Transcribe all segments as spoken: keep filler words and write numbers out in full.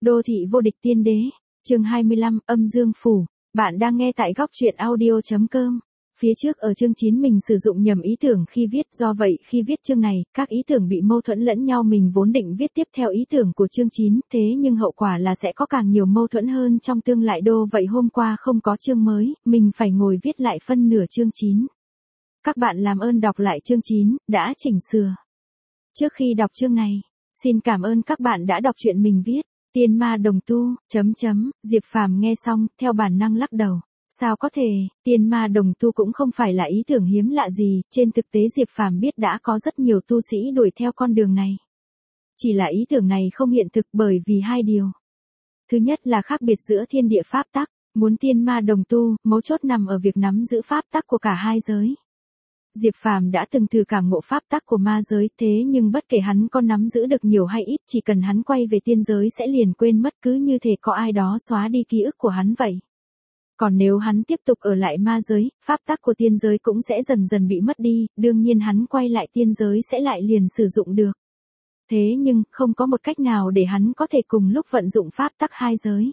Đô thị vô địch tiên đế, chương hai mươi lăm, âm dương phủ. Bạn đang nghe tại góc truyện audio chấm com. Phía trước ở chương chín mình sử dụng nhầm ý tưởng khi viết, do vậy khi viết chương này, các ý tưởng bị mâu thuẫn lẫn nhau. Mình vốn định viết tiếp theo ý tưởng của chương chín, thế nhưng hậu quả là sẽ có càng nhiều mâu thuẫn hơn trong tương lai đô. Vậy hôm qua không có chương mới, mình phải ngồi viết lại phân nửa chương chín. Các bạn làm ơn đọc lại chương chín, đã chỉnh sửa. Trước khi đọc chương này, xin cảm ơn các bạn đã đọc chuyện mình viết. Tiên ma đồng tu, chấm chấm, Diệp Phàm nghe xong, theo bản năng lắc đầu. Sao có thể, tiên ma đồng tu cũng không phải là ý tưởng hiếm lạ gì, trên thực tế Diệp Phàm biết đã có rất nhiều tu sĩ đuổi theo con đường này. Chỉ là ý tưởng này không hiện thực bởi vì hai điều. Thứ nhất là khác biệt giữa thiên địa pháp tắc, muốn tiên ma đồng tu, mấu chốt nằm ở việc nắm giữ pháp tắc của cả hai giới. Diệp Phàm đã từng thử cảm ngộ pháp tắc của ma giới, thế nhưng bất kể hắn có nắm giữ được nhiều hay ít, chỉ cần hắn quay về tiên giới sẽ liền quên mất, cứ như thể có ai đó xóa đi ký ức của hắn vậy. Còn nếu hắn tiếp tục ở lại ma giới, pháp tắc của tiên giới cũng sẽ dần dần bị mất đi, đương nhiên hắn quay lại tiên giới sẽ lại liền sử dụng được. Thế nhưng, không có một cách nào để hắn có thể cùng lúc vận dụng pháp tắc hai giới.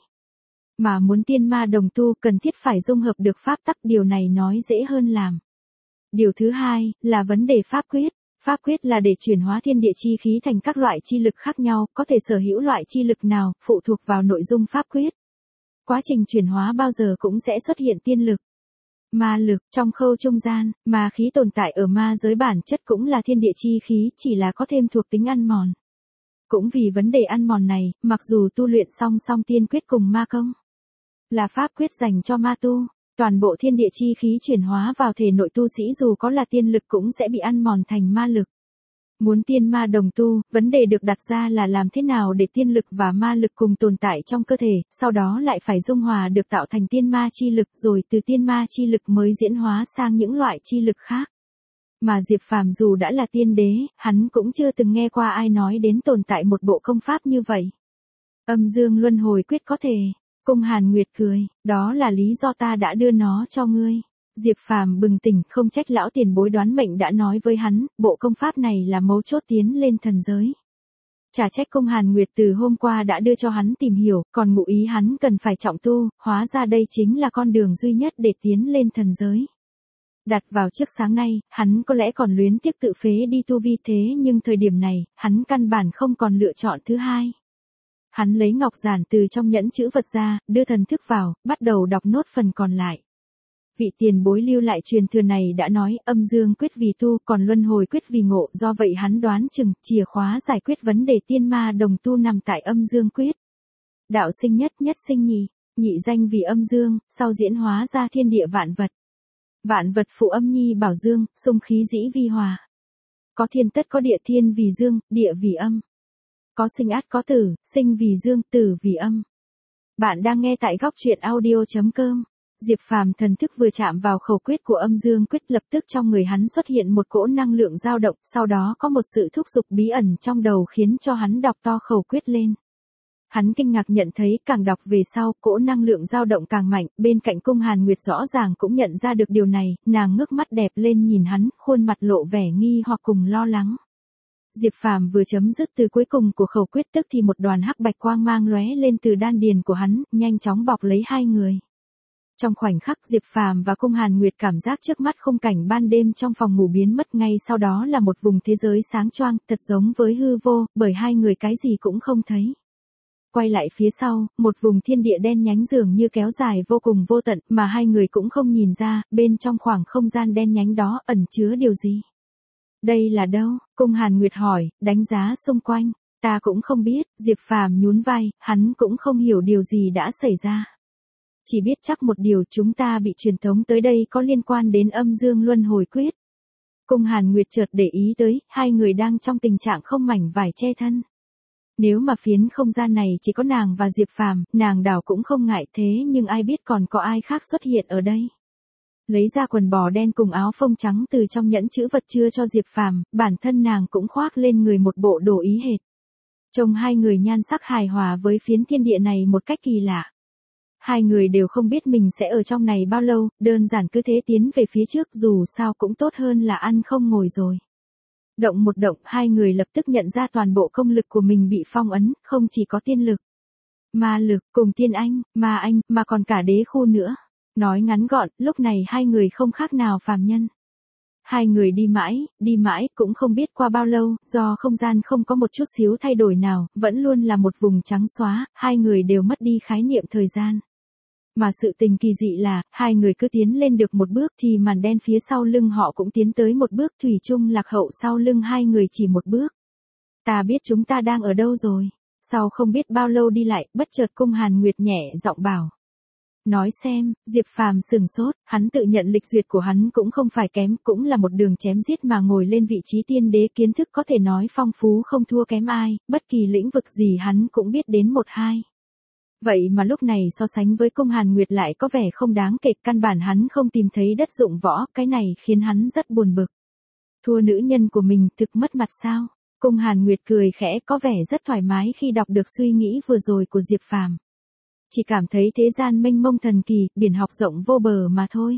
Mà muốn tiên ma đồng tu cần thiết phải dung hợp được pháp tắc, điều này nói dễ hơn làm. Điều thứ hai, là vấn đề pháp quyết. Pháp quyết là để chuyển hóa thiên địa chi khí thành các loại chi lực khác nhau, có thể sở hữu loại chi lực nào, phụ thuộc vào nội dung pháp quyết. Quá trình chuyển hóa bao giờ cũng sẽ xuất hiện tiên lực, ma lực. Trong khâu trung gian, ma khí tồn tại ở ma giới bản chất cũng là thiên địa chi khí, chỉ là có thêm thuộc tính ăn mòn. Cũng vì vấn đề ăn mòn này, mặc dù tu luyện song song tiên quyết cùng ma công, là pháp quyết dành cho ma tu, toàn bộ thiên địa chi khí chuyển hóa vào thể nội tu sĩ dù có là tiên lực cũng sẽ bị ăn mòn thành ma lực. Muốn tiên ma đồng tu, vấn đề được đặt ra là làm thế nào để tiên lực và ma lực cùng tồn tại trong cơ thể, sau đó lại phải dung hòa được tạo thành tiên ma chi lực, rồi từ tiên ma chi lực mới diễn hóa sang những loại chi lực khác. Mà Diệp Phàm dù đã là tiên đế, hắn cũng chưa từng nghe qua ai nói đến tồn tại một bộ công pháp như vậy. Âm dương luân hồi quyết có thể. Cung Hàn Nguyệt cười, đó là lý do ta đã đưa nó cho ngươi. Diệp Phàm bừng tỉnh, không trách lão tiền bối đoán mệnh đã nói với hắn, bộ công pháp này là mấu chốt tiến lên thần giới. Chả trách Cung Hàn Nguyệt từ hôm qua đã đưa cho hắn tìm hiểu, còn ngụ ý hắn cần phải trọng tu, hóa ra đây chính là con đường duy nhất để tiến lên thần giới. Đặt vào trước sáng nay, hắn có lẽ còn luyến tiếc tự phế đi tu vi, thế nhưng thời điểm này, hắn căn bản không còn lựa chọn thứ hai. Hắn lấy ngọc giản từ trong nhẫn chữ vật ra, đưa thần thức vào, bắt đầu đọc nốt phần còn lại. Vị tiền bối lưu lại truyền thừa này đã nói, âm dương quyết vì tu, còn luân hồi quyết vì ngộ, do vậy hắn đoán chừng, chìa khóa giải quyết vấn đề tiên ma đồng tu nằm tại âm dương quyết. Đạo sinh nhất, nhất sinh nhị, nhị danh vì âm dương, sau diễn hóa ra thiên địa vạn vật. Vạn vật phụ âm nhi bảo dương, xung khí dĩ vi hòa. Có thiên tất có địa, thiên vì dương, địa vì âm. Có sinh ắt có tử, sinh vì dương, tử vì âm. Bạn đang nghe tại góc truyện audio chấm com. Diệp Phàm thần thức vừa chạm vào khẩu quyết của âm dương quyết, lập tức trong người hắn xuất hiện một cỗ năng lượng dao động, sau đó có một sự thúc giục bí ẩn trong đầu khiến cho hắn đọc to khẩu quyết lên. Hắn kinh ngạc nhận thấy càng đọc về sau, cỗ năng lượng dao động càng mạnh, bên cạnh Cung Hàn Nguyệt rõ ràng cũng nhận ra được điều này, nàng ngước mắt đẹp lên nhìn hắn, khuôn mặt lộ vẻ nghi hoặc cùng lo lắng. Diệp Phàm vừa chấm dứt từ cuối cùng của khẩu quyết, tức thì một đoàn hắc bạch quang mang lóe lên từ đan điền của hắn, nhanh chóng bọc lấy hai người. Trong khoảnh khắc Diệp Phàm và Cung Hàn Nguyệt cảm giác trước mắt khung cảnh ban đêm trong phòng ngủ biến mất, ngay sau đó là một vùng thế giới sáng choang, thật giống với hư vô, bởi hai người cái gì cũng không thấy. Quay lại phía sau, một vùng thiên địa đen nhánh dường như kéo dài vô cùng vô tận, mà hai người cũng không nhìn ra, bên trong khoảng không gian đen nhánh đó ẩn chứa điều gì. Đây là đâu? Cung Hàn Nguyệt hỏi, đánh giá xung quanh. Ta cũng không biết, Diệp Phàm nhún vai, hắn cũng không hiểu điều gì đã xảy ra. Chỉ biết chắc một điều, chúng ta bị truyền tống tới đây có liên quan đến âm dương luân hồi quyết. Cung Hàn Nguyệt chợt để ý tới, hai người đang trong tình trạng không mảnh vải che thân. Nếu mà phiến không gian này chỉ có nàng và Diệp Phàm, nàng đảo cũng không ngại, thế nhưng ai biết còn có ai khác xuất hiện ở đây. Lấy ra quần bò đen cùng áo phông trắng từ trong nhẫn chữ vật chưa cho Diệp Phàm, bản thân nàng cũng khoác lên người một bộ đồ ý hệt. Trông hai người nhan sắc hài hòa với phiến thiên địa này một cách kỳ lạ. Hai người đều không biết mình sẽ ở trong này bao lâu, đơn giản cứ thế tiến về phía trước, dù sao cũng tốt hơn là ăn không ngồi rồi. Động một động, hai người lập tức nhận ra toàn bộ công lực của mình bị phong ấn, không chỉ có tiên lực. ma lực, cùng tiên anh, ma anh, mà còn cả đế khu nữa. Nói ngắn gọn, lúc này hai người không khác nào phàm nhân. Hai người đi mãi, đi mãi, cũng không biết qua bao lâu, do không gian không có một chút xíu thay đổi nào, vẫn luôn là một vùng trắng xóa, hai người đều mất đi khái niệm thời gian. Mà sự tình kỳ dị là, hai người cứ tiến lên được một bước thì màn đen phía sau lưng họ cũng tiến tới một bước, thủy chung lạc hậu sau lưng hai người chỉ một bước. Ta biết chúng ta đang ở đâu rồi. Sau không biết bao lâu đi lại, bất chợt Cung Hàn Nguyệt nhẹ giọng bảo. Nói xem, Diệp Phàm sừng sốt, hắn tự nhận lịch duyệt của hắn cũng không phải kém, cũng là một đường chém giết mà ngồi lên vị trí tiên đế, kiến thức có thể nói phong phú không thua kém ai, bất kỳ lĩnh vực gì hắn cũng biết đến một hai. Vậy mà lúc này so sánh với Cung Hàn Nguyệt lại có vẻ không đáng kể, căn bản hắn không tìm thấy đất dụng võ, cái này khiến hắn rất buồn bực. Thua nữ nhân của mình thực mất mặt sao? Cung Hàn Nguyệt cười khẽ, có vẻ rất thoải mái khi đọc được suy nghĩ vừa rồi của Diệp Phàm. Chỉ cảm thấy thế gian mênh mông thần kỳ, biển học rộng vô bờ mà thôi.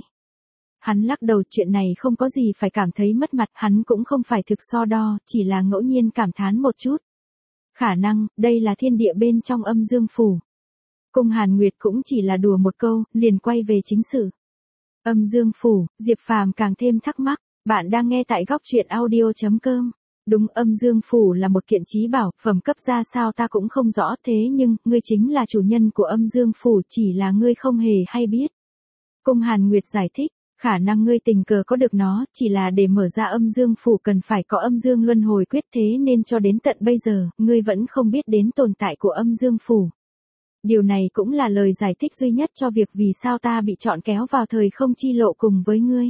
Hắn lắc đầu, chuyện này không có gì phải cảm thấy mất mặt, hắn cũng không phải thực so đo, chỉ là ngẫu nhiên cảm thán một chút. Khả năng, đây là thiên địa bên trong Âm Dương Phủ. Cung Hàn Nguyệt cũng chỉ là đùa một câu, liền quay về chính sự. Âm Dương Phủ, Diệp Phàm càng thêm thắc mắc, bạn đang nghe tại góc truyện audio chấm com. Đúng, Âm Dương Phủ là một kiện trí bảo, phẩm cấp ra sao ta cũng không rõ, thế nhưng, ngươi chính là chủ nhân của Âm Dương Phủ, chỉ là ngươi không hề hay biết. Cung Hàn Nguyệt giải thích, khả năng ngươi tình cờ có được nó, chỉ là để mở ra Âm Dương Phủ cần phải có Âm Dương Luân Hồi Quyết, thế nên cho đến tận bây giờ, ngươi vẫn không biết đến tồn tại của Âm Dương Phủ. Điều này cũng là lời giải thích duy nhất cho việc vì sao ta bị chọn kéo vào thời không chi lộ cùng với ngươi.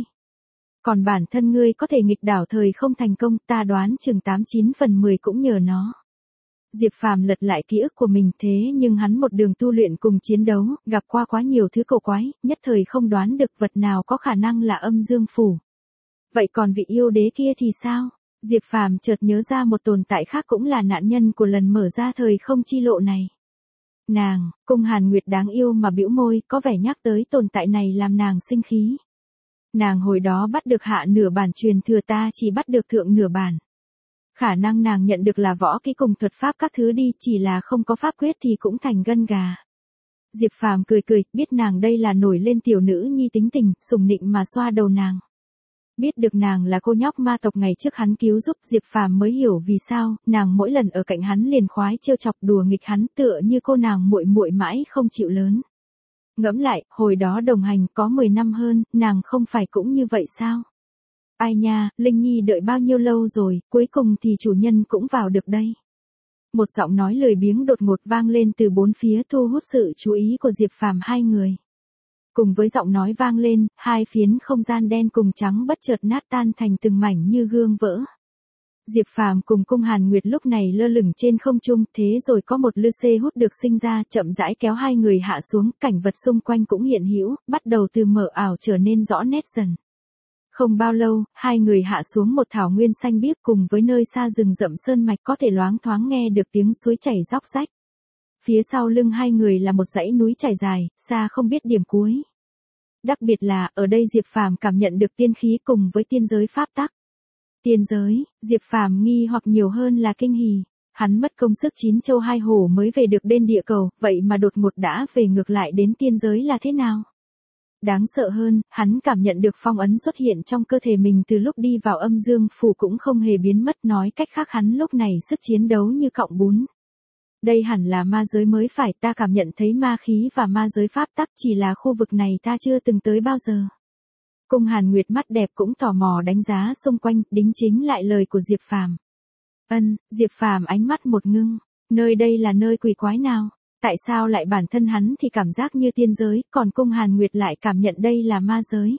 Còn bản thân ngươi có thể nghịch đảo thời không thành công, ta đoán chừng tám chín phần mười cũng nhờ nó. Diệp Phàm lật lại ký ức của mình, thế nhưng hắn một đường tu luyện cùng chiến đấu, gặp qua quá nhiều thứ cổ quái, nhất thời không đoán được vật nào có khả năng là Âm Dương Phủ. Vậy còn vị yêu đế kia thì sao? Diệp Phàm chợt nhớ ra một tồn tại khác cũng là nạn nhân của lần mở ra thời không chi lộ này. Nàng, Cung Hàn Nguyệt đáng yêu mà bĩu môi, có vẻ nhắc tới tồn tại này làm nàng sinh khí. Nàng hồi đó bắt được hạ nửa bản truyền thừa, ta chỉ bắt được thượng nửa bản. Khả năng nàng nhận được là võ kỹ cùng thuật pháp các thứ đi, chỉ là không có pháp quyết thì cũng thành gân gà. Diệp Phàm cười cười, biết nàng đây là nổi lên tiểu nữ nhi tính tình, sủng nịnh mà xoa đầu nàng. Biết được nàng là cô nhóc ma tộc ngày trước hắn cứu giúp, Diệp Phàm mới hiểu vì sao nàng mỗi lần ở cạnh hắn liền khoái trêu chọc đùa nghịch hắn, tựa như cô nàng muội muội mãi không chịu lớn. Ngẫm lại, hồi đó đồng hành có mười năm hơn, nàng không phải cũng như vậy sao? Ai nha, Linh Nhi đợi bao nhiêu lâu rồi, cuối cùng thì chủ nhân cũng vào được đây. Một giọng nói lười biếng đột ngột vang lên từ bốn phía, thu hút sự chú ý của Diệp Phàm hai người. Cùng với giọng nói vang lên, hai phiến không gian đen cùng trắng bất chợt nát tan thành từng mảnh như gương vỡ. Diệp Phàm cùng Cung Hàn Nguyệt lúc này lơ lửng trên không trung, thế rồi có một lư xê hút được sinh ra, chậm rãi kéo hai người hạ xuống, cảnh vật xung quanh cũng hiện hữu, bắt đầu từ mờ ảo trở nên rõ nét dần. Không bao lâu, hai người hạ xuống một thảo nguyên xanh biếc, cùng với nơi xa rừng rậm sơn mạch có thể loáng thoáng nghe được tiếng suối chảy róc rách. Phía sau lưng hai người là một dãy núi trải dài, xa không biết điểm cuối. Đặc biệt là, ở đây Diệp Phàm cảm nhận được tiên khí cùng với tiên giới pháp tắc. Tiên giới, Diệp Phàm nghi hoặc nhiều hơn là kinh hỉ. Hắn mất công sức chín châu hai hổ mới về được đến địa cầu, vậy mà đột ngột đã về ngược lại đến tiên giới là thế nào? Đáng sợ hơn, hắn cảm nhận được phong ấn xuất hiện trong cơ thể mình từ lúc đi vào Âm Dương Phủ cũng không hề biến mất, nói cách khác hắn lúc này sức chiến đấu như cọng bún. Đây hẳn là ma giới mới phải, ta cảm nhận thấy ma khí và ma giới pháp tắc, chỉ là khu vực này ta chưa từng tới bao giờ. Cung Hàn Nguyệt mắt đẹp cũng tò mò đánh giá xung quanh, đính chính lại lời của Diệp Phàm. Ân, Diệp Phàm ánh mắt một ngưng, nơi đây là nơi quỷ quái nào? Tại sao lại bản thân hắn thì cảm giác như tiên giới, còn Cung Hàn Nguyệt lại cảm nhận đây là ma giới?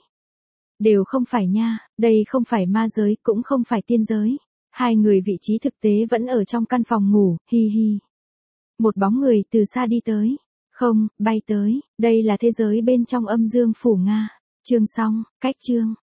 Đều không phải nha, đây không phải ma giới, cũng không phải tiên giới. Hai người vị trí thực tế vẫn ở trong căn phòng ngủ, hi hi. Một bóng người từ xa đi tới. Không, bay tới, đây là thế giới bên trong Âm Dương Phủ Nga. Chương xong, cách chương.